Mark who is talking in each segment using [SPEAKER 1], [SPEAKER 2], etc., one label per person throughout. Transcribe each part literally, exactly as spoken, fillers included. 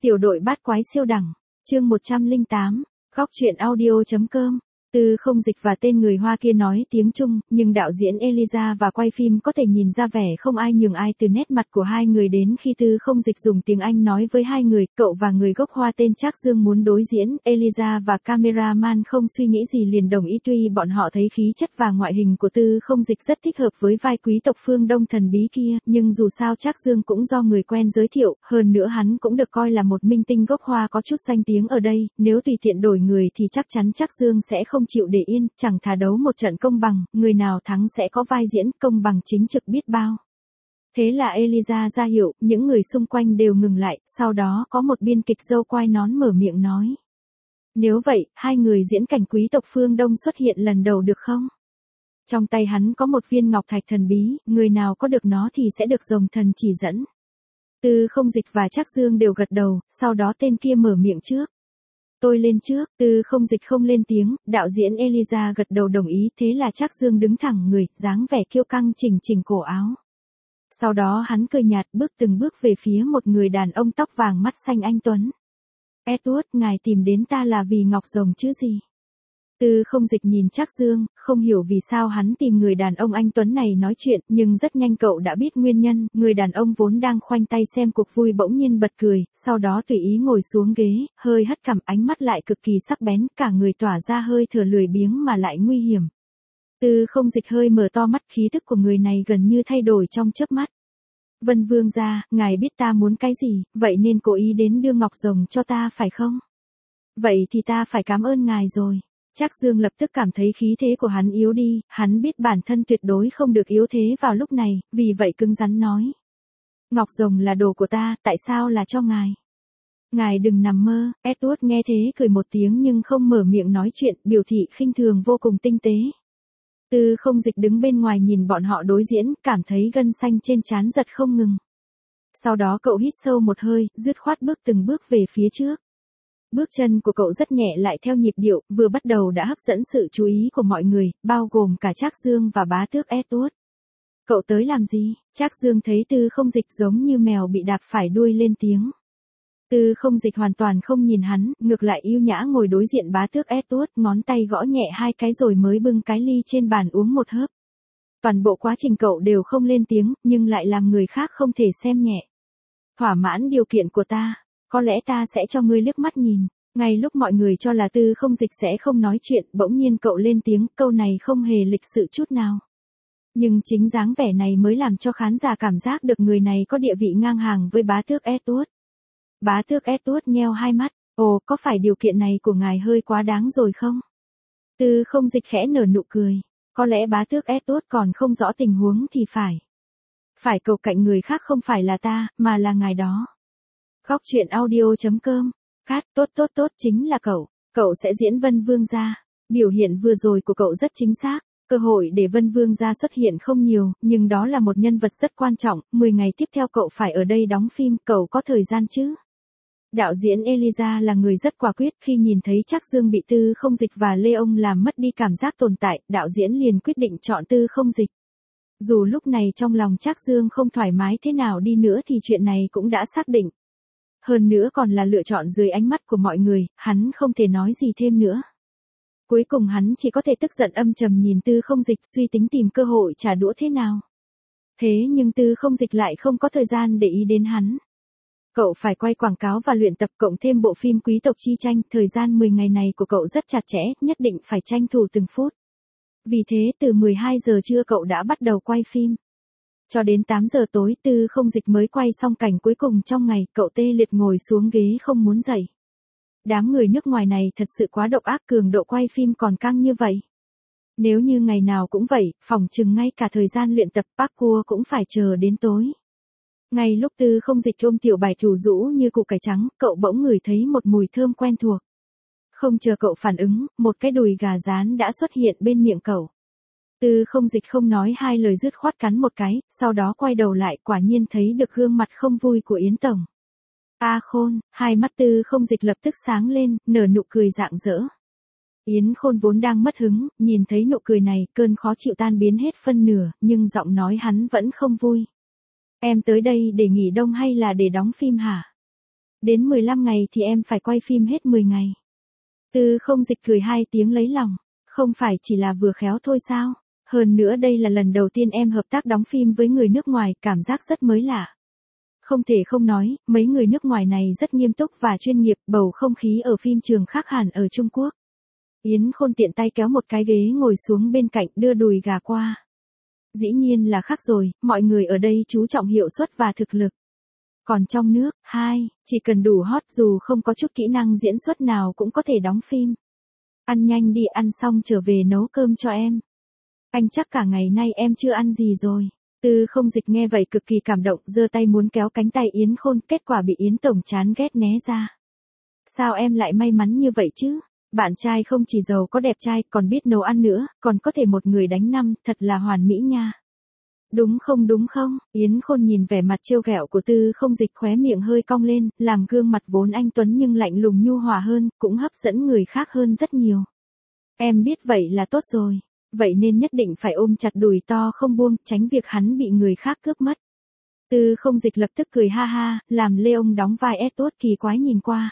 [SPEAKER 1] Tiểu đội bát quái siêu đẳng, chương một trăm lẻ tám, góc truyện audio.com. Tư Không Dịch và tên người Hoa kia nói tiếng Trung, nhưng đạo diễn Eliza và quay phim có thể nhìn ra vẻ không ai nhường ai từ nét mặt của hai người đến khi Tư Không Dịch dùng tiếng Anh nói với hai người, cậu và người gốc Hoa tên Trác Dương muốn đối diễn, Eliza và cameraman không suy nghĩ gì liền đồng ý tuy bọn họ thấy khí chất và ngoại hình của Tư Không Dịch rất thích hợp với vai quý tộc phương Đông thần bí kia, nhưng dù sao Trác Dương cũng do người quen giới thiệu, hơn nữa hắn cũng được coi là một minh tinh gốc Hoa có chút danh tiếng ở đây, nếu tùy tiện đổi người thì chắc chắn Trác Dương sẽ không chịu để yên, chẳng thà đấu một trận công bằng, người nào thắng sẽ có vai diễn công bằng chính trực biết bao. Thế là Eliza ra hiệu, những người xung quanh đều ngừng lại, sau đó có một biên kịch râu quai nón mở miệng nói. Nếu vậy, hai người diễn cảnh quý tộc phương Đông xuất hiện lần đầu được không? Trong tay hắn có một viên ngọc thạch thần bí, người nào có được nó thì sẽ được rồng thần chỉ dẫn. Tư Không Dịch và Trác Dương đều gật đầu, sau đó tên kia mở miệng trước. Tôi lên trước, Tư Không Dịch không lên tiếng, đạo diễn Eliza gật đầu đồng ý, thế là Trác Dương đứng thẳng người, dáng vẻ kiêu căng chỉnh chỉnh cổ áo. Sau đó hắn cười nhạt bước từng bước về phía một người đàn ông tóc vàng mắt xanh anh tuấn. Edward, ngài tìm đến ta là vì ngọc rồng chứ gì? Tư Không Dịch nhìn Trác Dương, không hiểu vì sao hắn tìm người đàn ông anh tuấn này nói chuyện, nhưng rất nhanh cậu đã biết nguyên nhân, người đàn ông vốn đang khoanh tay xem cuộc vui bỗng nhiên bật cười, sau đó tùy ý ngồi xuống ghế, hơi hất cằm, ánh mắt lại cực kỳ sắc bén, cả người tỏa ra hơi thở lười biếng mà lại nguy hiểm. Tư Không Dịch hơi mở to mắt, khí tức của người này gần như thay đổi trong chớp mắt. Vân Vương gia, ngài biết ta muốn cái gì, vậy nên cố ý đến đưa ngọc rồng cho ta phải không? Vậy thì ta phải cảm ơn ngài rồi. Trác Dương lập tức cảm thấy khí thế của hắn yếu đi, hắn biết bản thân tuyệt đối không được yếu thế vào lúc này, vì vậy cứng rắn nói. Ngọc rồng là đồ của ta, tại sao là cho ngài? Ngài đừng nằm mơ, Edward nghe thế cười một tiếng nhưng không mở miệng nói chuyện, biểu thị khinh thường vô cùng tinh tế. Tư Không Dịch đứng bên ngoài nhìn bọn họ đối diễn, cảm thấy gân xanh trên trán giật không ngừng. Sau đó cậu hít sâu một hơi, dứt khoát bước từng bước về phía trước. Bước chân của cậu rất nhẹ lại theo nhịp điệu, vừa bắt đầu đã hấp dẫn sự chú ý của mọi người, bao gồm cả Trác Dương và bá tước Edward. Cậu tới làm gì? Trác Dương thấy Tư Không Dịch giống như mèo bị đạp phải đuôi lên tiếng. Tư Không Dịch hoàn toàn không nhìn hắn, ngược lại yêu nhã ngồi đối diện bá tước Edward, ngón tay gõ nhẹ hai cái rồi mới bưng cái ly trên bàn uống một hớp. Toàn bộ quá trình cậu đều không lên tiếng, nhưng lại làm người khác không thể xem nhẹ. Thỏa mãn điều kiện của ta. Có lẽ ta sẽ cho ngươi liếc mắt nhìn. Ngay lúc mọi người cho là Tư Không Dịch sẽ không nói chuyện, bỗng nhiên cậu lên tiếng, câu này không hề lịch sự chút nào. Nhưng chính dáng vẻ này mới làm cho khán giả cảm giác được người này có địa vị ngang hàng với bá tước Edward. Bá tước Edward nheo hai mắt, ồ, có phải điều kiện này của ngài hơi quá đáng rồi không? Tư Không Dịch khẽ nở nụ cười, có lẽ bá tước Edward còn không rõ tình huống thì phải. Phải cầu cạnh người khác không phải là ta, mà là ngài đó. Góc truyện audio.com. Cát, tốt tốt tốt chính là cậu. Cậu sẽ diễn Vân Vương gia. Biểu hiện vừa rồi của cậu rất chính xác. Cơ hội để Vân Vương gia xuất hiện không nhiều, nhưng đó là một nhân vật rất quan trọng. mười ngày tiếp theo cậu phải ở đây đóng phim, cậu có thời gian chứ? Đạo diễn Eliza là người rất quả quyết, khi nhìn thấy Trác Dương bị Tư Không Dịch và Leon làm mất đi cảm giác tồn tại, đạo diễn liền quyết định chọn Tư Không Dịch. Dù lúc này trong lòng Trác Dương không thoải mái thế nào đi nữa thì chuyện này cũng đã xác định. Hơn nữa còn là lựa chọn dưới ánh mắt của mọi người, hắn không thể nói gì thêm nữa. Cuối cùng hắn chỉ có thể tức giận âm trầm nhìn Tư Không Dịch suy tính tìm cơ hội trả đũa thế nào. Thế nhưng Tư Không Dịch lại không có thời gian để ý đến hắn. Cậu phải quay quảng cáo và luyện tập cộng thêm bộ phim Quý tộc chi tranh, thời gian mười ngày này của cậu rất chặt chẽ, nhất định phải tranh thủ từng phút. Vì thế từ mười hai giờ trưa cậu đã bắt đầu quay phim. Cho đến tám giờ tối Tư Không Dịch mới quay xong cảnh cuối cùng trong ngày, cậu tê liệt ngồi xuống ghế không muốn dậy. Đám người nước ngoài này thật sự quá độc ác, cường độ quay phim còn căng như vậy. Nếu như ngày nào cũng vậy, phỏng chừng ngay cả thời gian luyện tập parkour cũng phải chờ đến tối. Ngay lúc Tư Không Dịch ôm tiểu bài thủ rũ như củ cải trắng, cậu bỗng ngửi thấy một mùi thơm quen thuộc. Không chờ cậu phản ứng, một cái đùi gà rán đã xuất hiện bên miệng cậu. Tư Không Dịch không nói hai lời dứt khoát cắn một cái, sau đó quay đầu lại quả nhiên thấy được gương mặt không vui của Yến Tổng. A Khôn, hai mắt Tư Không Dịch lập tức sáng lên, nở nụ cười rạng rỡ. Yến Khôn vốn đang mất hứng, nhìn thấy nụ cười này, cơn khó chịu tan biến hết phân nửa, nhưng giọng nói hắn vẫn không vui. Em tới đây để nghỉ đông hay là để đóng phim hả? Đến mười lăm ngày thì em phải quay phim hết mười ngày. Tư Không Dịch cười hai tiếng lấy lòng. Không phải chỉ là vừa khéo thôi sao? Hơn nữa đây là lần đầu tiên em hợp tác đóng phim với người nước ngoài, cảm giác rất mới lạ. Không thể không nói, mấy người nước ngoài này rất nghiêm túc và chuyên nghiệp, bầu không khí ở phim trường khác hẳn ở Trung Quốc. Yến Khôn tiện tay kéo một cái ghế ngồi xuống bên cạnh, đưa đùi gà qua. Dĩ nhiên là khác rồi, mọi người ở đây chú trọng hiệu suất và thực lực. Còn trong nước, hai, chỉ cần đủ hot dù không có chút kỹ năng diễn xuất nào cũng có thể đóng phim. Ăn nhanh đi, ăn xong trở về nấu cơm cho em. Anh chắc cả ngày nay em chưa ăn gì rồi. Tư Không Dịch nghe vậy cực kỳ cảm động, giơ tay muốn kéo cánh tay Yến Khôn, kết quả bị Yến Tổng chán ghét né ra. Sao em lại may mắn như vậy chứ? Bạn trai không chỉ giàu có đẹp trai, còn biết nấu ăn nữa, còn có thể một người đánh năm, thật là hoàn mỹ nha. Đúng không đúng không? Yến Khôn nhìn vẻ mặt trêu ghẹo của Tư Không Dịch, khóe miệng hơi cong lên, làm gương mặt vốn anh tuấn nhưng lạnh lùng nhu hòa hơn, cũng hấp dẫn người khác hơn rất nhiều. Em biết vậy là tốt rồi. Vậy nên nhất định phải ôm chặt đùi to không buông, tránh việc hắn bị người khác cướp mất. Tư Không Dịch lập tức cười ha ha, làm Leon đóng vai Edward kỳ quái nhìn qua.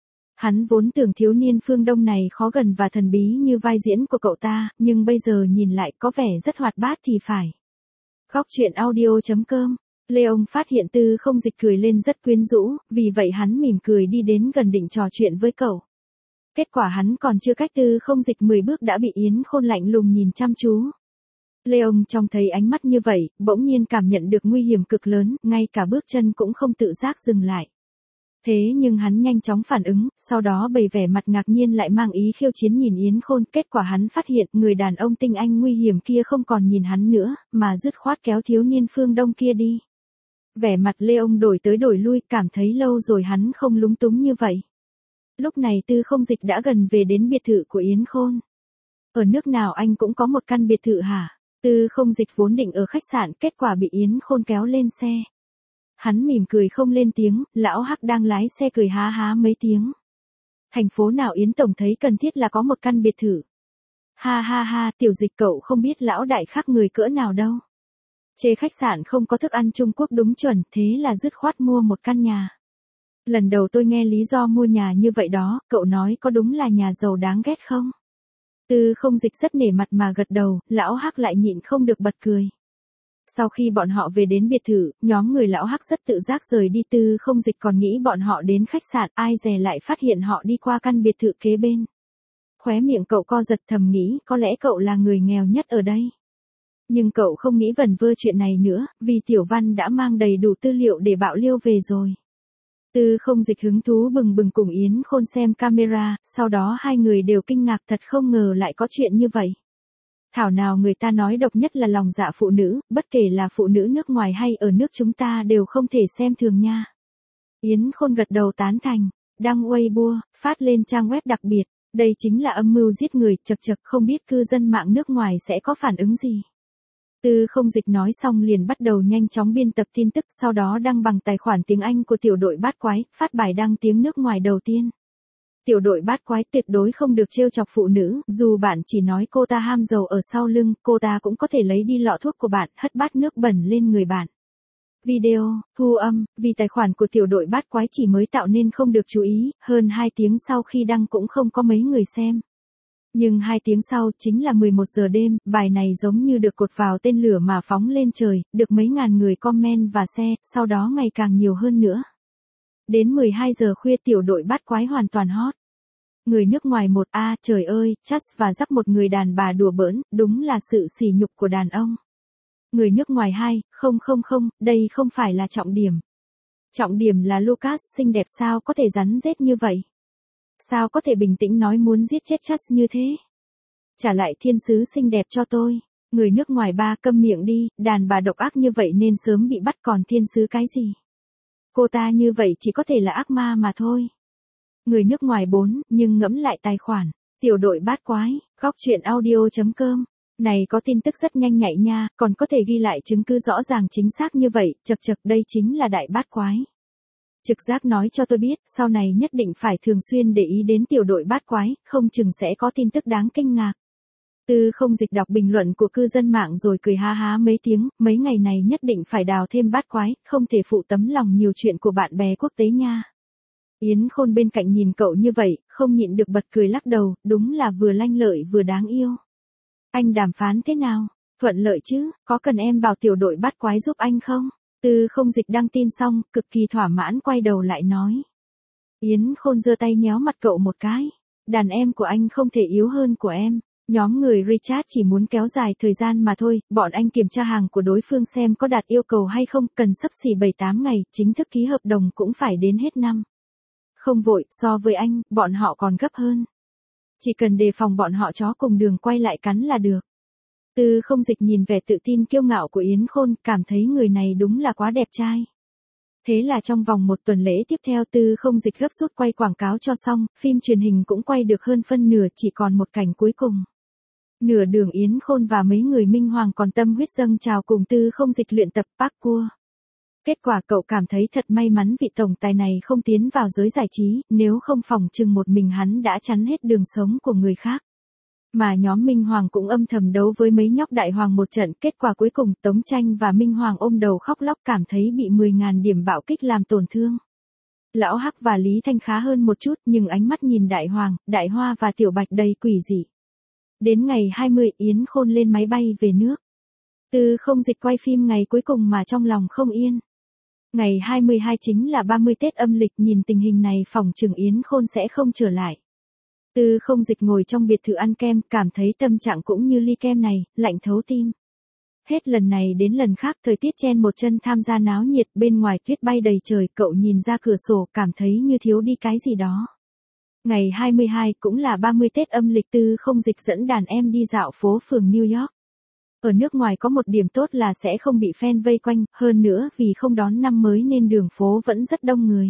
[SPEAKER 1] Hắn vốn tưởng thiếu niên phương Đông này khó gần và thần bí như vai diễn của cậu ta, nhưng bây giờ nhìn lại có vẻ rất hoạt bát thì phải. Góc truyện audio chấm com. Leon phát hiện Tư Không Dịch cười lên rất quyến rũ, vì vậy hắn mỉm cười đi đến gần định trò chuyện với cậu. Kết quả hắn còn chưa cách Tư Không Dịch mười bước đã bị Yến Khôn lạnh lùng nhìn chăm chú. Leon trông thấy ánh mắt như vậy, bỗng nhiên cảm nhận được nguy hiểm cực lớn, ngay cả bước chân cũng không tự giác dừng lại. Thế nhưng hắn nhanh chóng phản ứng, sau đó bày vẻ mặt ngạc nhiên lại mang ý khiêu chiến nhìn Yến Khôn, kết quả hắn phát hiện người đàn ông tinh anh nguy hiểm kia không còn nhìn hắn nữa, mà dứt khoát kéo thiếu niên phương Đông kia đi. Vẻ mặt Leon đổi tới đổi lui, cảm thấy lâu rồi hắn không lúng túng như vậy. Lúc này Tư Không Dịch đã gần về đến biệt thự của Yến Khôn. Ở nước nào anh cũng có một căn biệt thự hả? Tư Không Dịch vốn định ở khách sạn, kết quả bị Yến Khôn kéo lên xe. Hắn mỉm cười không lên tiếng, lão Hắc đang lái xe cười há há mấy tiếng. Thành phố nào Yến Tổng thấy cần thiết là có một căn biệt thự. Ha ha ha, Tiểu Dịch cậu không biết lão đại khác người cỡ nào đâu. Chê khách sạn không có thức ăn Trung Quốc đúng chuẩn, thế là dứt khoát mua một căn nhà. Lần đầu tôi nghe lý do mua nhà như vậy đó, cậu nói có đúng là nhà giàu đáng ghét không? Tư Không Dịch rất nể mặt mà gật đầu, lão Hắc lại nhịn không được bật cười. Sau khi bọn họ về đến biệt thự, nhóm người lão Hắc rất tự giác rời đi. Tư Không Dịch còn nghĩ bọn họ đến khách sạn, ai dè lại phát hiện họ đi qua căn biệt thự kế bên. Khóe miệng cậu co giật, thầm nghĩ có lẽ cậu là người nghèo nhất ở đây. Nhưng cậu không nghĩ vẩn vơ chuyện này nữa, vì Tiểu Văn đã mang đầy đủ tư liệu để bạo liêu về rồi. Tư Không Dịch hứng thú bừng bừng cùng Yến Khôn xem camera, sau đó hai người đều kinh ngạc, thật không ngờ lại có chuyện như vậy. Thảo nào người ta nói độc nhất là lòng dạ phụ nữ, bất kể là phụ nữ nước ngoài hay ở nước chúng ta đều không thể xem thường nha. Yến Khôn gật đầu tán thành, đăng Weibo, phát lên trang web đặc biệt, đây chính là âm mưu giết người, chật chật, không biết cư dân mạng nước ngoài sẽ có phản ứng gì. Tư Không Dịch nói xong liền bắt đầu nhanh chóng biên tập tin tức, sau đó đăng bằng tài khoản tiếng Anh của tiểu đội bát quái, phát bài đăng tiếng nước ngoài đầu tiên. Tiểu đội bát quái tuyệt đối không được trêu chọc phụ nữ, dù bạn chỉ nói cô ta ham giàu ở sau lưng, cô ta cũng có thể lấy đi lọ thuốc của bạn, hất bát nước bẩn lên người bạn. Video, thu âm, vì tài khoản của tiểu đội bát quái chỉ mới tạo nên không được chú ý, hơn hai tiếng sau khi đăng cũng không có mấy người xem. Nhưng hai tiếng sau, chính là mười một giờ đêm, bài này giống như được cột vào tên lửa mà phóng lên trời, được mấy ngàn người comment và share, sau đó ngày càng nhiều hơn nữa. Đến mười hai giờ khuya tiểu đội bát quái hoàn toàn hot. Người nước ngoài một a trời ơi, Chas và dắt một người đàn bà đùa bỡn, đúng là sự sỉ nhục của đàn ông. Người nước ngoài hai, không không không, đây không phải là trọng điểm. Trọng điểm là Lucas xinh đẹp sao có thể rắn rết như vậy? Sao có thể bình tĩnh nói muốn giết chết Chas như thế? Trả lại thiên sứ xinh đẹp cho tôi. Người nước ngoài ba, câm miệng đi, đàn bà độc ác như vậy nên sớm bị bắt, còn thiên sứ cái gì? Cô ta như vậy chỉ có thể là ác ma mà thôi. Người nước ngoài bốn, nhưng ngẫm lại tài khoản, tiểu đội bát quái, góc truyện audio chấm com. Này có tin tức rất nhanh nhạy nha, còn có thể ghi lại chứng cứ rõ ràng chính xác như vậy, chật chật, đây chính là đại bát quái. Trực giác nói cho tôi biết, sau này nhất định phải thường xuyên để ý đến tiểu đội bát quái, không chừng sẽ có tin tức đáng kinh ngạc. Tư Không Dịch đọc bình luận của cư dân mạng rồi cười ha há mấy tiếng, mấy ngày này nhất định phải đào thêm bát quái, không thể phụ tấm lòng nhiều chuyện của bạn bè quốc tế nha. Yến Khôn bên cạnh nhìn cậu như vậy, không nhịn được bật cười lắc đầu, đúng là vừa lanh lợi vừa đáng yêu. Anh đàm phán thế nào? Thuận lợi chứ, có cần em vào tiểu đội bắt quái giúp anh không? Tư Không Dịch đăng tin xong, cực kỳ thỏa mãn quay đầu lại nói. Yến Khôn giơ tay nhéo mặt cậu một cái. Đàn em của anh không thể yếu hơn của em. Nhóm người Richard chỉ muốn kéo dài thời gian mà thôi, bọn anh kiểm tra hàng của đối phương xem có đạt yêu cầu hay không, cần xấp xỉ bảy tám ngày, chính thức ký hợp đồng cũng phải đến hết năm. Không vội, so với anh, bọn họ còn gấp hơn. Chỉ cần đề phòng bọn họ chó cùng đường quay lại cắn là được. Tư Không Dịch nhìn vẻ tự tin kiêu ngạo của Yến Khôn, cảm thấy người này đúng là quá đẹp trai. Thế là trong vòng một tuần lễ tiếp theo Tư Không Dịch gấp rút quay quảng cáo cho xong, phim truyền hình cũng quay được hơn phân nửa, chỉ còn một cảnh cuối cùng. Nửa đường Yến Khôn và mấy người Minh Hoàng còn tâm huyết dâng trào cùng Tư Không Dịch luyện tập parkour. Kết quả cậu cảm thấy thật may mắn vị tổng tài này không tiến vào giới giải trí, nếu không phòng chừng một mình hắn đã chắn hết đường sống của người khác. Mà nhóm Minh Hoàng cũng âm thầm đấu với mấy nhóc đại hoàng một trận, kết quả cuối cùng Tống Tranh và Minh Hoàng ôm đầu khóc lóc cảm thấy bị mười nghìn điểm bạo kích làm tổn thương. Lão Hắc và Lý Thanh khá hơn một chút nhưng ánh mắt nhìn đại hoàng, đại hoa và tiểu bạch đầy quỷ dị. Đến ngày hai mươi Yến Khôn lên máy bay về nước. Tư Không Dịch quay phim ngày cuối cùng mà trong lòng không yên. Ngày hai mươi hai chính là ba mươi Tết âm lịch, nhìn tình hình này phòng chừng Yến Khôn sẽ không trở lại. Tư Không Dịch ngồi trong biệt thự ăn kem, cảm thấy tâm trạng cũng như ly kem này, lạnh thấu tim. Hết lần này đến lần khác thời tiết chen một chân tham gia náo nhiệt, bên ngoài tuyết bay đầy trời, cậu nhìn ra cửa sổ cảm thấy như thiếu đi cái gì đó. Ngày hai mươi hai cũng là ba mươi Tết âm lịch, Tư Không Dịch dẫn đàn em đi dạo phố phường New York. Ở nước ngoài có một điểm tốt là sẽ không bị fan vây quanh, hơn nữa vì không đón năm mới nên đường phố vẫn rất đông người.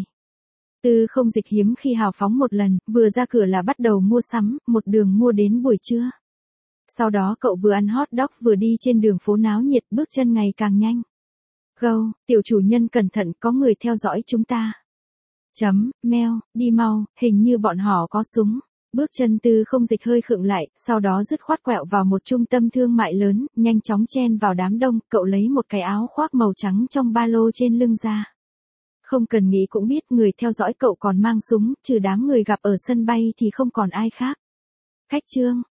[SPEAKER 1] Tư Không Dịch hiếm khi hào phóng một lần, vừa ra cửa là bắt đầu mua sắm, một đường mua đến buổi trưa. Sau đó cậu vừa ăn hot dog vừa đi trên đường phố náo nhiệt, bước chân ngày càng nhanh. Go, tiểu chủ nhân cẩn thận, có người theo dõi chúng ta. Chấm, meo, đi mau, hình như bọn họ có súng. Bước chân Tư Không Dịch hơi khựng lại, sau đó dứt khoát quẹo vào một trung tâm thương mại lớn, nhanh chóng chen vào đám đông, cậu lấy một cái áo khoác màu trắng trong ba lô trên lưng ra. Không cần nghĩ cũng biết người theo dõi cậu còn mang súng, trừ đám người gặp ở sân bay thì không còn ai khác. Khách trương,